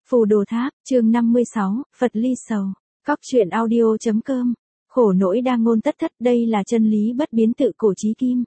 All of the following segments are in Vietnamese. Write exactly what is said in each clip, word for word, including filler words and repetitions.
Phù Đồ Tháp, chương năm mươi sáu, Phật Ly Sầu. Cóc truyện audio.com. Khổ nỗi đa ngôn tất thất, đây là chân lý bất biến tự cổ chí kim.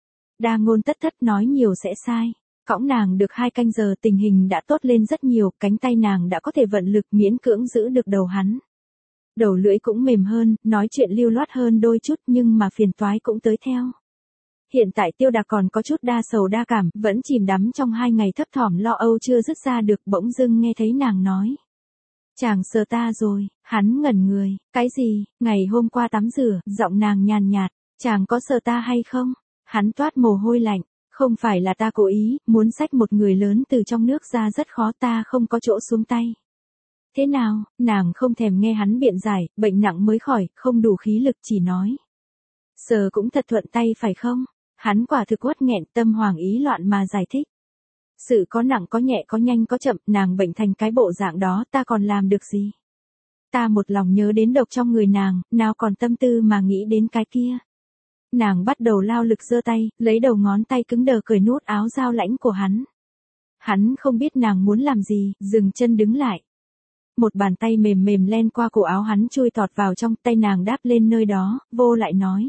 Đa ngôn tất thất, nói nhiều sẽ sai. Cõng nàng được hai canh giờ, tình hình đã tốt lên rất nhiều, cánh tay nàng đã có thể vận lực, miễn cưỡng giữ được đầu hắn. Đầu lưỡi cũng mềm hơn, nói chuyện lưu loát hơn đôi chút, nhưng mà phiền toái cũng tới theo. Hiện tại Tiêu Đạc còn có chút đa sầu đa cảm, vẫn chìm đắm trong hai ngày thấp thỏm lo âu chưa dứt ra được, bỗng dưng nghe thấy nàng nói. Chàng sờ ta rồi, hắn ngẩn người, cái gì, ngày hôm qua tắm rửa, giọng nàng nhàn nhạt, chàng có sờ ta hay không? Hắn toát mồ hôi lạnh, không phải là ta cố ý, muốn xách một người lớn từ trong nước ra rất khó, ta không có chỗ xuống tay. Thế nào, nàng không thèm nghe hắn biện giải, bệnh nặng mới khỏi, không đủ khí lực, chỉ nói. Sờ cũng thật thuận tay phải không? Hắn quả thực uất nghẹn, tâm hoàng ý loạn mà giải thích. Sự có nặng có nhẹ, có nhanh có chậm, nàng bệnh thành cái bộ dạng đó, ta còn làm được gì? Ta một lòng nhớ đến độc trong người nàng, nào còn tâm tư mà nghĩ đến cái kia. Nàng bắt đầu lao lực giơ tay, lấy đầu ngón tay cứng đờ cởi nút áo dao lãnh của hắn. Hắn không biết nàng muốn làm gì, dừng chân đứng lại. Một bàn tay mềm mềm len qua cổ áo hắn chui tọt vào trong, tay nàng đáp lên nơi đó, vô lại nói.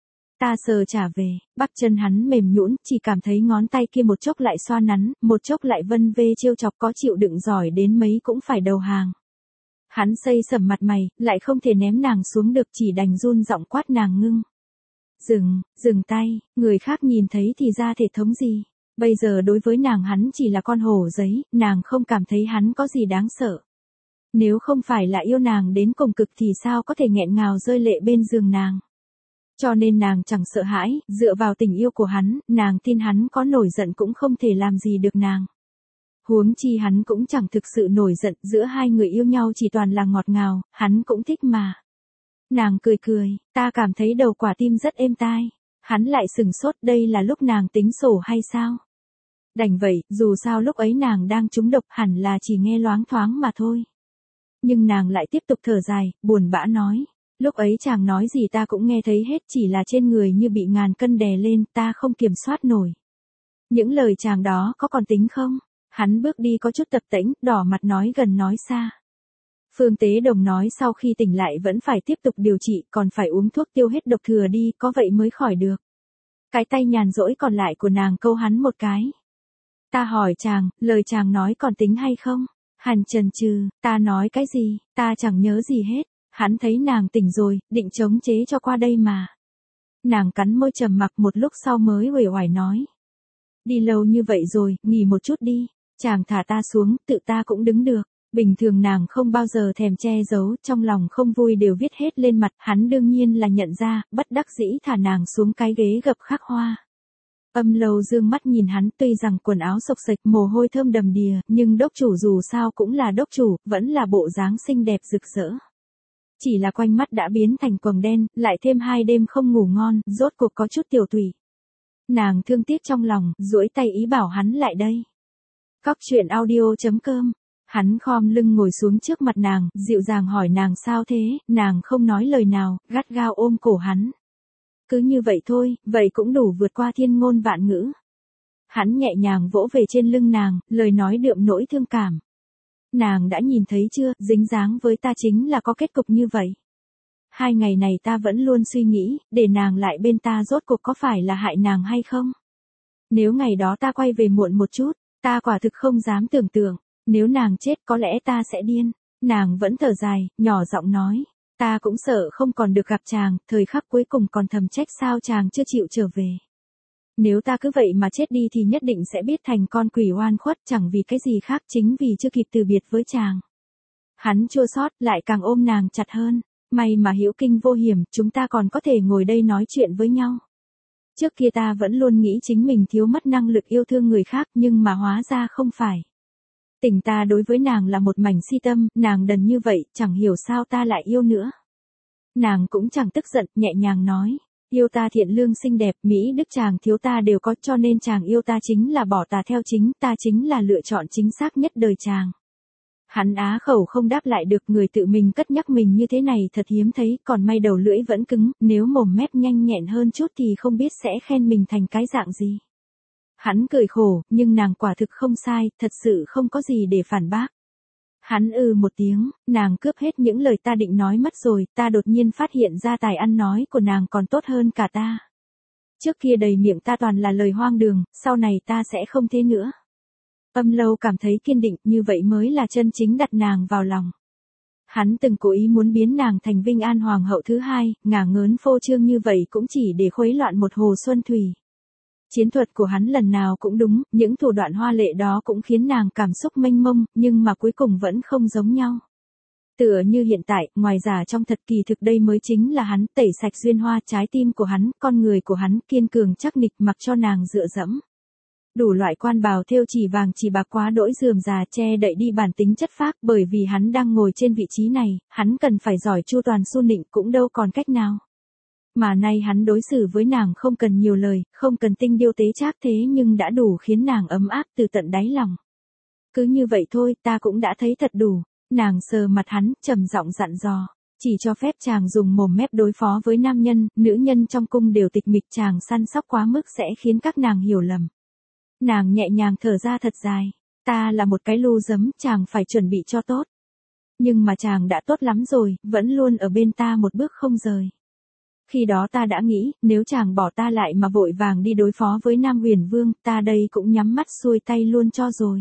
Ta sờ trả về, bắp chân hắn mềm nhũn, chỉ cảm thấy ngón tay kia một chốc lại xoa nắn, một chốc lại vân vê trêu chọc, có chịu đựng giỏi đến mấy cũng phải đầu hàng. Hắn xây sầm mặt mày, lại không thể ném nàng xuống được, chỉ đành run giọng quát nàng ngưng. Dừng, dừng tay, người khác nhìn thấy thì ra thể thống gì. Bây giờ đối với nàng hắn chỉ là con hổ giấy, nàng không cảm thấy hắn có gì đáng sợ. Nếu không phải là yêu nàng đến cùng cực thì sao có thể nghẹn ngào rơi lệ bên giường nàng. Cho nên nàng chẳng sợ hãi, dựa vào tình yêu của hắn, nàng tin hắn có nổi giận cũng không thể làm gì được nàng. Huống chi hắn cũng chẳng thực sự nổi giận, giữa hai người yêu nhau chỉ toàn là ngọt ngào, hắn cũng thích mà. Nàng cười cười, ta cảm thấy đầu quả tim rất êm tai. Hắn lại sừng sốt, đây là lúc nàng tính sổ hay sao? Đành vậy, dù sao lúc ấy nàng đang trúng độc, hẳn là chỉ nghe loáng thoáng mà thôi. Nhưng nàng lại tiếp tục thở dài, buồn bã nói. Lúc ấy chàng nói gì ta cũng nghe thấy hết, chỉ là trên người như bị ngàn cân đè lên, ta không kiểm soát nổi. Những lời chàng đó có còn tính không? Hắn bước đi có chút tập tễnh, đỏ mặt nói gần nói xa. Phương Tế Đồng nói sau khi tỉnh lại vẫn phải tiếp tục điều trị, còn phải uống thuốc tiêu hết độc thừa đi, có vậy mới khỏi được. Cái tay nhàn rỗi còn lại của nàng câu hắn một cái. Ta hỏi chàng, lời chàng nói còn tính hay không? Hắn chần chừ, ta nói cái gì, ta chẳng nhớ gì hết. Hắn thấy nàng tỉnh rồi, định chống chế cho qua đây mà. Nàng cắn môi trầm mặc một lúc sau mới uể oải nói. Đi lâu như vậy rồi, nghỉ một chút đi. Chàng thả ta xuống, tự ta cũng đứng được. Bình thường nàng không bao giờ thèm che giấu, trong lòng không vui đều viết hết lên mặt. Hắn đương nhiên là nhận ra, bất đắc dĩ thả nàng xuống cái ghế gập khắc hoa. Âm Lâu dương mắt nhìn hắn, tuy rằng quần áo xộc xệch, mồ hôi thơm đầm đìa, nhưng đốc chủ dù sao cũng là đốc chủ, vẫn là bộ dáng xinh đẹp rực rỡ. Chỉ là quanh mắt đã biến thành quầng đen, lại thêm hai đêm không ngủ ngon, rốt cuộc có chút tiểu tụy. Nàng thương tiếc trong lòng, duỗi tay ý bảo hắn lại đây. Cóc truyện audio.com. Hắn khom lưng ngồi xuống trước mặt nàng, dịu dàng hỏi nàng sao thế, nàng không nói lời nào, gắt gao ôm cổ hắn. Cứ như vậy thôi, vậy cũng đủ vượt qua thiên ngôn vạn ngữ. Hắn nhẹ nhàng vỗ về trên lưng nàng, lời nói đượm nỗi thương cảm. Nàng đã nhìn thấy chưa, dính dáng với ta chính là có kết cục như vậy. Hai ngày này ta vẫn luôn suy nghĩ, để nàng lại bên ta rốt cuộc có phải là hại nàng hay không? Nếu ngày đó ta quay về muộn một chút, ta quả thực không dám tưởng tượng, nếu nàng chết có lẽ ta sẽ điên. Nàng vẫn thở dài, nhỏ giọng nói, ta cũng sợ không còn được gặp chàng, thời khắc cuối cùng còn thầm trách sao chàng chưa chịu trở về. Nếu ta cứ vậy mà chết đi thì nhất định sẽ biết thành con quỷ oan khuất, chẳng vì cái gì khác, chính vì chưa kịp từ biệt với chàng. Hắn chua xót, lại càng ôm nàng chặt hơn. May mà hữu kinh vô hiểm, chúng ta còn có thể ngồi đây nói chuyện với nhau. Trước kia ta vẫn luôn nghĩ chính mình thiếu mất năng lực yêu thương người khác, nhưng mà hóa ra không phải. Tình ta đối với nàng là một mảnh si tâm, nàng đần như vậy, chẳng hiểu sao ta lại yêu nữa. Nàng cũng chẳng tức giận, nhẹ nhàng nói. Yêu ta thiện lương xinh đẹp, mỹ đức chàng thiếu ta đều có, cho nên chàng yêu ta chính là bỏ tà theo chính, ta chính là lựa chọn chính xác nhất đời chàng. Hắn á khẩu không đáp lại được, người tự mình cất nhắc mình như thế này thật hiếm thấy, còn may đầu lưỡi vẫn cứng, nếu mồm mép nhanh nhẹn hơn chút thì không biết sẽ khen mình thành cái dạng gì. Hắn cười khổ, nhưng nàng quả thực không sai, thật sự không có gì để phản bác. Hắn ừ một tiếng, nàng cướp hết những lời ta định nói mất rồi, ta đột nhiên phát hiện ra tài ăn nói của nàng còn tốt hơn cả ta. Trước kia đầy miệng ta toàn là lời hoang đường, sau này ta sẽ không thế nữa. Âm Lâu cảm thấy kiên định, như vậy mới là chân chính đặt nàng vào lòng. Hắn từng cố ý muốn biến nàng thành Vinh An Hoàng hậu thứ hai, ngả ngớn phô trương như vậy cũng chỉ để khuấy loạn một hồ xuân thủy. Chiến thuật của hắn lần nào cũng đúng, những thủ đoạn hoa lệ đó cũng khiến nàng cảm xúc mênh mông, nhưng mà cuối cùng vẫn không giống nhau. Tựa như hiện tại, ngoài giả trong thật kỳ thực đây mới chính là hắn, tẩy sạch duyên hoa trái tim của hắn, con người của hắn kiên cường chắc nịch mặc cho nàng dựa dẫm. Đủ loại quan bào thêu chỉ vàng chỉ bạc quá đỗi rườm rà che đậy đi bản tính chất phác, bởi vì hắn đang ngồi trên vị trí này, hắn cần phải giỏi chu toàn su nịnh cũng đâu còn cách nào. Mà nay hắn đối xử với nàng không cần nhiều lời, không cần tinh điêu tế trác thế nhưng đã đủ khiến nàng ấm áp từ tận đáy lòng. Cứ như vậy thôi, ta cũng đã thấy thật đủ. Nàng sờ mặt hắn, trầm giọng dặn dò. Chỉ cho phép chàng dùng mồm mép đối phó với nam nhân, nữ nhân trong cung đều tịch mịch, chàng săn sóc quá mức sẽ khiến các nàng hiểu lầm. Nàng nhẹ nhàng thở ra thật dài. Ta là một cái lu giấm, chàng phải chuẩn bị cho tốt. Nhưng mà chàng đã tốt lắm rồi, vẫn luôn ở bên ta một bước không rời. Khi đó ta đã nghĩ, nếu chàng bỏ ta lại mà vội vàng đi đối phó với Nam Huyền Vương, ta đây cũng nhắm mắt xuôi tay luôn cho rồi.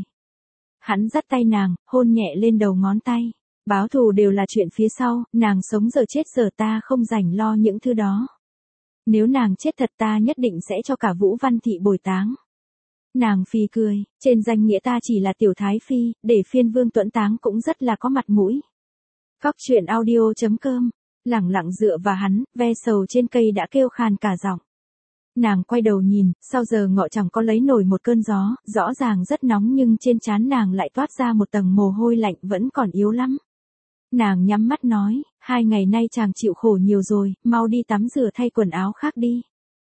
Hắn dắt tay nàng, hôn nhẹ lên đầu ngón tay. Báo thù đều là chuyện phía sau, nàng sống giờ chết giờ ta không rảnh lo những thứ đó. Nếu nàng chết thật ta nhất định sẽ cho cả Vũ Văn Thị bồi táng. Nàng phì cười, trên danh nghĩa ta chỉ là tiểu thái phi, để phiên vương tuẫn táng cũng rất là có mặt mũi. Cóc truyện audio chấm com, lẳng lặng dựa vào hắn, ve sầu trên cây đã kêu khàn cả giọng. Nàng quay đầu nhìn, sau giờ ngọ chẳng có lấy nổi một cơn gió, rõ ràng rất nóng nhưng trên trán nàng lại toát ra một tầng mồ hôi lạnh vẫn còn yếu lắm. Nàng nhắm mắt nói, hai ngày nay chàng chịu khổ nhiều rồi, mau đi tắm rửa thay quần áo khác đi.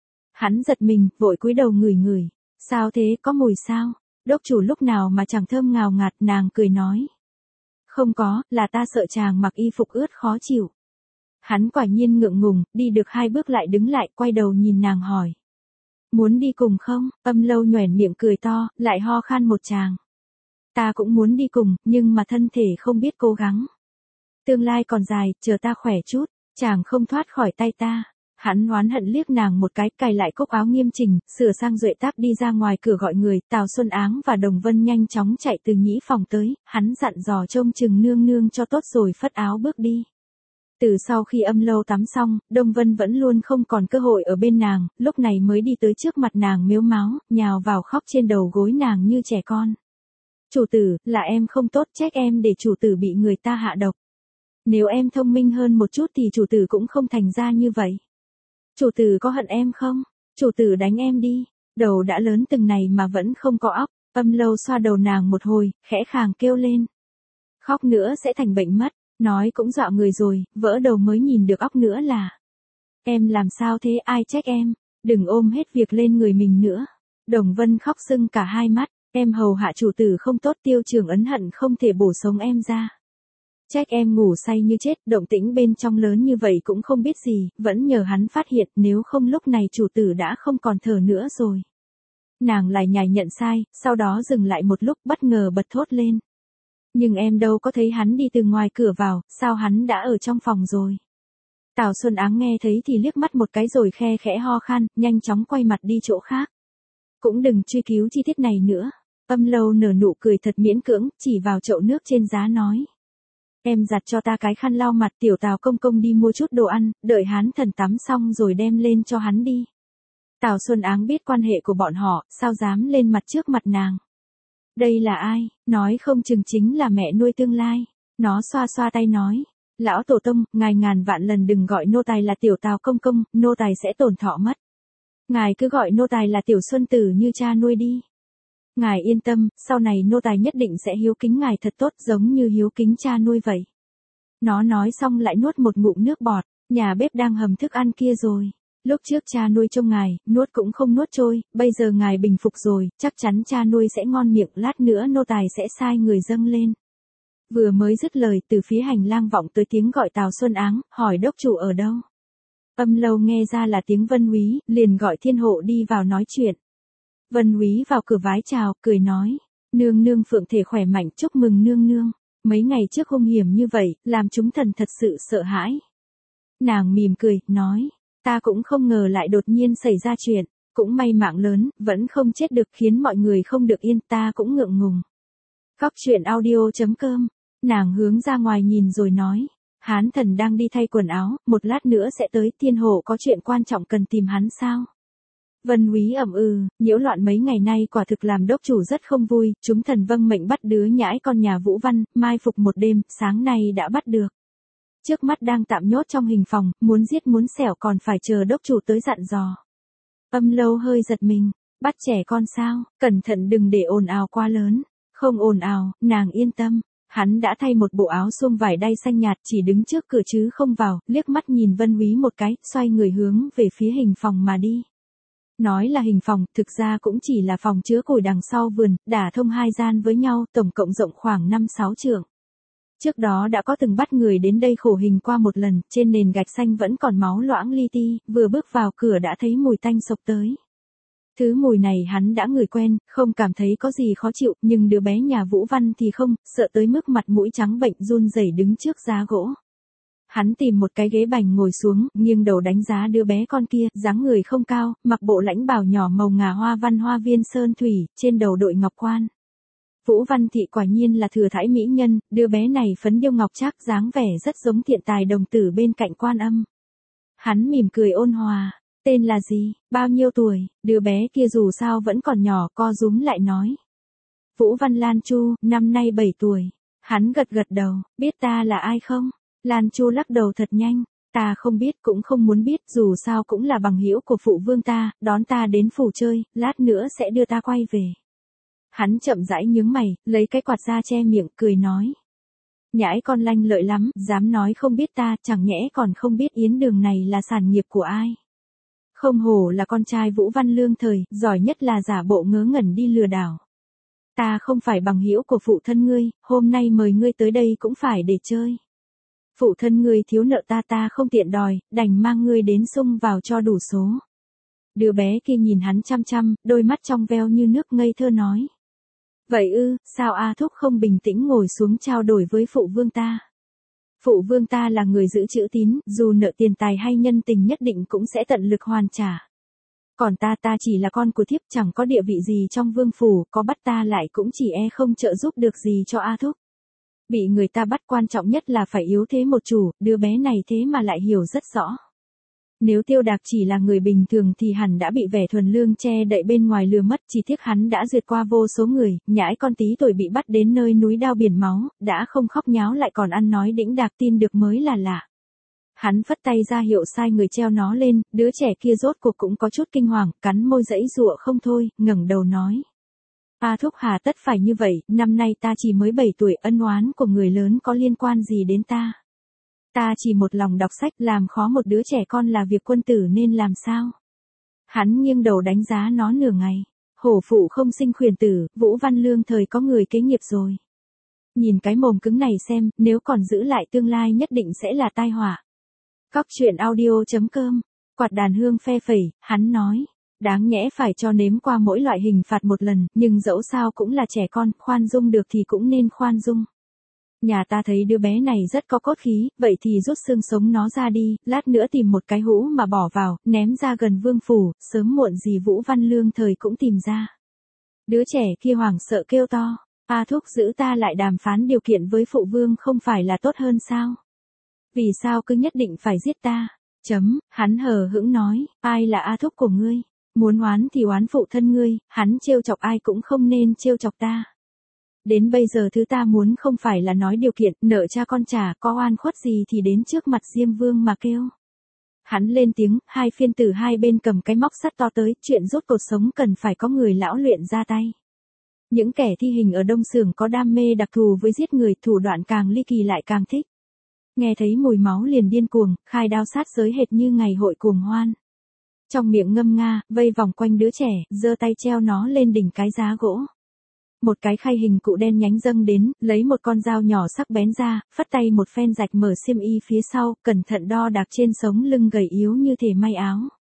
Hắn giật mình, vội cúi đầu ngửi ngửi. Sao thế, có mùi sao? Đốc chủ lúc nào mà chẳng thơm ngào ngạt, nàng cười nói. Không có, là ta sợ chàng mặc y phục ướt khó chịu. Hắn quả nhiên ngượng ngùng, đi được hai bước lại đứng lại, quay đầu nhìn nàng hỏi. Muốn đi cùng không? Âm Lâu nhoẻn miệng cười to, lại ho khan một tràng. Ta cũng muốn đi cùng, nhưng mà thân thể không biết cố gắng. Tương lai còn dài, chờ ta khỏe chút, chàng không thoát khỏi tay ta. Hắn oán hận liếc nàng một cái, cài lại cúc áo nghiêm chỉnh, sửa sang duệ táp đi ra ngoài cửa gọi người, Tào Xuân Áng và Đồng Vân nhanh chóng chạy từ nhĩ phòng tới, hắn dặn dò trông chừng nương nương cho tốt rồi phất áo bước đi. Từ sau khi Âm Lâu tắm xong, Đông Vân vẫn luôn không còn cơ hội ở bên nàng, lúc này mới đi tới trước mặt nàng mếu máo, nhào vào khóc trên đầu gối nàng như trẻ con. Chủ tử, là em không tốt, trách em để chủ tử bị người ta hạ độc. Nếu em thông minh hơn một chút thì chủ tử cũng không thành ra như vậy. Chủ tử có hận em không? Chủ tử đánh em đi. Đầu đã lớn từng này mà vẫn không có óc. Âm Lâu xoa đầu nàng một hồi, khẽ khàng kêu lên. Khóc nữa sẽ thành bệnh mất. Nói cũng dọa người rồi, vỡ đầu mới nhìn được óc nữa là. Em làm sao thế, ai trách em? Đừng ôm hết việc lên người mình nữa. Đồng Vân khóc sưng cả hai mắt. Em hầu hạ chủ tử không tốt, Tiêu Trường Ấn hận không thể bổ sống em ra. Trách em ngủ say như chết, động tĩnh bên trong lớn như vậy cũng không biết gì, vẫn nhờ hắn phát hiện, nếu không lúc này chủ tử đã không còn thở nữa rồi. Nàng lại nhảy nhận sai, sau đó dừng lại một lúc bất ngờ bật thốt lên. Nhưng em đâu có thấy hắn đi từ ngoài cửa vào, sao hắn đã ở trong phòng rồi. Tào Xuân Áng nghe thấy thì liếc mắt một cái rồi khe khẽ ho khan, nhanh chóng quay mặt đi chỗ khác. Cũng đừng truy cứu chi tiết này nữa. Âm Lâu nở nụ cười thật miễn cưỡng, chỉ vào chậu nước trên giá nói. Em giặt cho ta cái khăn lau mặt, tiểu Tào công công đi mua chút đồ ăn, đợi hắn thần tắm xong rồi đem lên cho hắn đi. Tào Xuân Áng biết quan hệ của bọn họ, sao dám lên mặt trước mặt nàng. Đây là ai, nói không chừng chính là mẹ nuôi tương lai. Nó xoa xoa tay nói. Lão tổ tông, ngài ngàn vạn lần đừng gọi nô tài là tiểu Tào công công, nô tài sẽ tổn thọ mất. Ngài cứ gọi nô tài là tiểu Xuân Tử như cha nuôi đi. Ngài yên tâm, sau này nô tài nhất định sẽ hiếu kính ngài thật tốt giống như hiếu kính cha nuôi vậy. Nó nói xong lại nuốt một ngụm nước bọt, nhà bếp đang hầm thức ăn kia rồi. Lúc trước cha nuôi trông ngài, nuốt cũng không nuốt trôi, bây giờ ngài bình phục rồi, chắc chắn cha nuôi sẽ ngon miệng, lát nữa nô tài sẽ sai người dâng lên. Vừa mới dứt lời, từ phía hành lang vọng tới tiếng gọi Tào Xuân Áng, hỏi đốc chủ ở đâu. Âm Lâu nghe ra là tiếng Vân Úy, liền gọi thiên hộ đi vào nói chuyện. Vân Úy vào cửa vái chào, cười nói, nương nương phượng thể khỏe mạnh, chúc mừng nương nương. Mấy ngày trước hung hiểm như vậy, làm chúng thần thật sự sợ hãi. Nàng mỉm cười, nói, ta cũng không ngờ lại đột nhiên xảy ra chuyện, cũng may mạng lớn, vẫn không chết được khiến mọi người không được yên, ta cũng ngượng ngùng. Góc truyện audio chấm com, nàng hướng ra ngoài nhìn rồi nói, Hán thần đang đi thay quần áo, một lát nữa sẽ tới, thiên hộ có chuyện quan trọng cần tìm hắn sao? Vân Úy ậm ừ, nhiễu loạn mấy ngày nay quả thực làm đốc chủ rất không vui, chúng thần vâng mệnh bắt đứa nhãi con nhà Vũ Văn, mai phục một đêm, sáng nay đã bắt được. Trước mắt đang tạm nhốt trong hình phòng, muốn giết muốn xẻo còn phải chờ đốc chủ tới dặn dò. Âm Lâu hơi giật mình, bắt trẻ con sao, cẩn thận đừng để ồn ào quá lớn. Không ồn ào, nàng yên tâm. Hắn đã thay một bộ áo suông vải đay xanh nhạt, chỉ đứng trước cửa chứ không vào, liếc mắt nhìn Vân Úy một cái, xoay người hướng về phía hình phòng mà đi. Nói là hình phòng, thực ra cũng chỉ là phòng chứa củi đằng sau vườn, đả thông hai gian với nhau, tổng cộng rộng khoảng năm sáu trượng. Trước đó đã có từng bắt người đến đây khổ hình qua một lần, trên nền gạch xanh vẫn còn máu loãng li ti, vừa bước vào cửa đã thấy mùi tanh sộc tới. Thứ mùi này hắn đã ngửi quen, không cảm thấy có gì khó chịu, nhưng đứa bé nhà Vũ Văn thì không, sợ tới mức mặt mũi trắng bệch run rẩy đứng trước giá gỗ. Hắn tìm một cái ghế bành ngồi xuống, nghiêng đầu đánh giá đứa bé con kia, dáng người không cao, mặc bộ lãnh bào nhỏ màu ngà hoa văn hoa viên sơn thủy, trên đầu đội ngọc quan. Vũ Văn Thị quả nhiên là thừa thãi mỹ nhân, đứa bé này phấn điêu ngọc trác, dáng vẻ rất giống thiện tài đồng tử bên cạnh Quan Âm. Hắn mỉm cười ôn hòa. Tên là gì, bao nhiêu tuổi, đứa bé kia dù sao vẫn còn nhỏ, co rúm lại nói. Vũ Văn Lan Chu, năm nay bảy tuổi. Hắn gật gật đầu, biết ta là ai không? Lan Chu lắc đầu thật nhanh, ta không biết cũng không muốn biết, dù sao cũng là bằng hữu của phụ vương ta, đón ta đến phủ chơi, lát nữa sẽ đưa ta quay về. Hắn chậm rãi nhướng mày, lấy cái quạt ra che miệng, cười nói. Nhãi con lanh lợi lắm, dám nói không biết ta, chẳng nhẽ còn không biết Yến Đường này là sản nghiệp của ai. Không hổ là con trai Vũ Văn Lương thời, giỏi nhất là giả bộ ngớ ngẩn đi lừa đảo. Ta không phải bằng hữu của phụ thân ngươi, hôm nay mời ngươi tới đây cũng phải để chơi. Phụ thân ngươi thiếu nợ ta ta không tiện đòi, đành mang ngươi đến sung vào cho đủ số. Đứa bé kia nhìn hắn chăm chăm, đôi mắt trong veo như nước ngây thơ nói. Vậy ư, sao A Thúc không bình tĩnh ngồi xuống trao đổi với phụ vương ta? Phụ vương ta là người giữ chữ tín, dù nợ tiền tài hay nhân tình nhất định cũng sẽ tận lực hoàn trả. Còn ta ta chỉ là con của thiếp, chẳng có địa vị gì trong vương phủ, có bắt ta lại cũng chỉ e không trợ giúp được gì cho A Thúc. Bị người ta bắt quan trọng nhất là phải yếu thế một chủ, đứa bé này thế mà lại hiểu rất rõ. Nếu Tiêu Đạc chỉ là người bình thường thì hẳn đã bị vẻ thuần lương che đậy bên ngoài lừa mất, chỉ tiếc hắn đã duyệt qua vô số người, nhãi con tí tuổi bị bắt đến nơi núi đao biển máu, đã không khóc nháo lại còn ăn nói đĩnh đạc, tin được mới là lạ. Hắn phất tay ra hiệu sai người treo nó lên, đứa trẻ kia rốt cuộc cũng có chút kinh hoàng, cắn môi giãy giụa không thôi, ngẩng đầu nói. A Thúc hà tất phải như vậy, năm nay ta chỉ mới bảy tuổi, ân oán của người lớn có liên quan gì đến ta. Ta chỉ một lòng đọc sách, làm khó một đứa trẻ con là việc quân tử nên làm sao. Hắn nghiêng đầu đánh giá nó nửa ngày. Hổ phụ không sinh khuyển tử, Vũ Văn Lương thời có người kế nghiệp rồi. Nhìn cái mồm cứng này xem, nếu còn giữ lại tương lai nhất định sẽ là tai họa. Góc truyện audio chấm com, quạt đàn hương phe phẩy, hắn nói. Đáng nhẽ phải cho nếm qua mỗi loại hình phạt một lần, nhưng dẫu sao cũng là trẻ con, khoan dung được thì cũng nên khoan dung. Nhà ta thấy đứa bé này rất có cốt khí, vậy thì rút xương sống nó ra đi, lát nữa tìm một cái hũ mà bỏ vào, ném ra gần vương phủ, sớm muộn gì Vũ Văn Lương thời cũng tìm ra. Đứa trẻ kia hoảng sợ kêu to, A Thúc giữ ta lại đàm phán điều kiện với phụ vương không phải là tốt hơn sao? Vì sao cứ nhất định phải giết ta? Chấm, hắn hờ hững nói, ai là A Thúc của ngươi? Muốn oán thì oán phụ thân ngươi, hắn trêu chọc ai cũng không nên trêu chọc ta. Đến bây giờ thứ ta muốn không phải là nói điều kiện, nợ cha con trả, có oan khuất gì thì đến trước mặt Diêm Vương mà kêu. Hắn lên tiếng, hai phiên tử hai bên cầm cái móc sắt to tới, chuyện rút cột sống cần phải có người lão luyện ra tay. Những kẻ thi hình ở Đông Xưởng có đam mê đặc thù với giết người, thủ đoạn càng ly kỳ lại càng thích. Nghe thấy mùi máu liền điên cuồng, khai đao sát giới hệt như ngày hội cuồng hoan. Trong miệng ngâm nga, vây vòng quanh đứa trẻ, giơ tay treo nó lên đỉnh cái giá gỗ. Một cái khay hình cụ đen nhánh dâng đến, lấy một con dao nhỏ sắc bén ra, phất tay một phen rạch mở xiêm y phía sau, cẩn thận đo đạc trên sống lưng gầy yếu như thể may áo.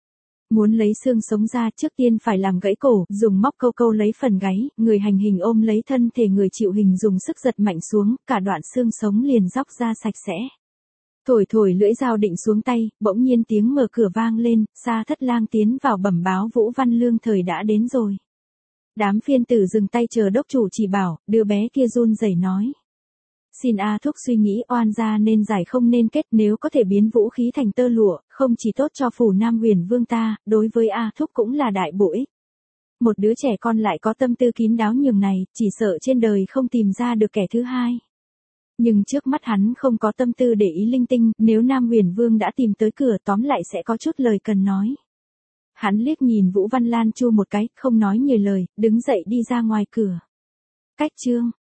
Muốn lấy xương sống ra trước tiên phải làm gãy cổ, dùng móc câu câu lấy phần gáy, người hành hình ôm lấy thân thể người chịu hình dùng sức giật mạnh xuống, cả đoạn xương sống liền róc ra sạch sẽ. Thổi thổi lưỡi dao định xuống tay, bỗng nhiên tiếng mở cửa vang lên, Sa Thất Lang tiến vào bẩm báo Vũ Văn Lương thời đã đến rồi. Đám phiên tử dừng tay chờ đốc chủ chỉ bảo, đứa bé kia run rẩy nói. Xin A Thúc suy nghĩ oan gia nên giải không nên kết, nếu có thể biến vũ khí thành tơ lụa, không chỉ tốt cho phủ Nam Huyền Vương ta, đối với A Thúc cũng là đại bổ ích. Một đứa trẻ con lại có tâm tư kín đáo nhường này, chỉ sợ trên đời không tìm ra được kẻ thứ hai. Nhưng trước mắt hắn không có tâm tư để ý linh tinh, nếu Nam Huyền Vương đã tìm tới cửa tóm lại sẽ có chút lời cần nói. Hắn liếc nhìn Vũ Văn Lan Chu một cái, không nói nhiều lời, đứng dậy đi ra ngoài cửa. Cách chương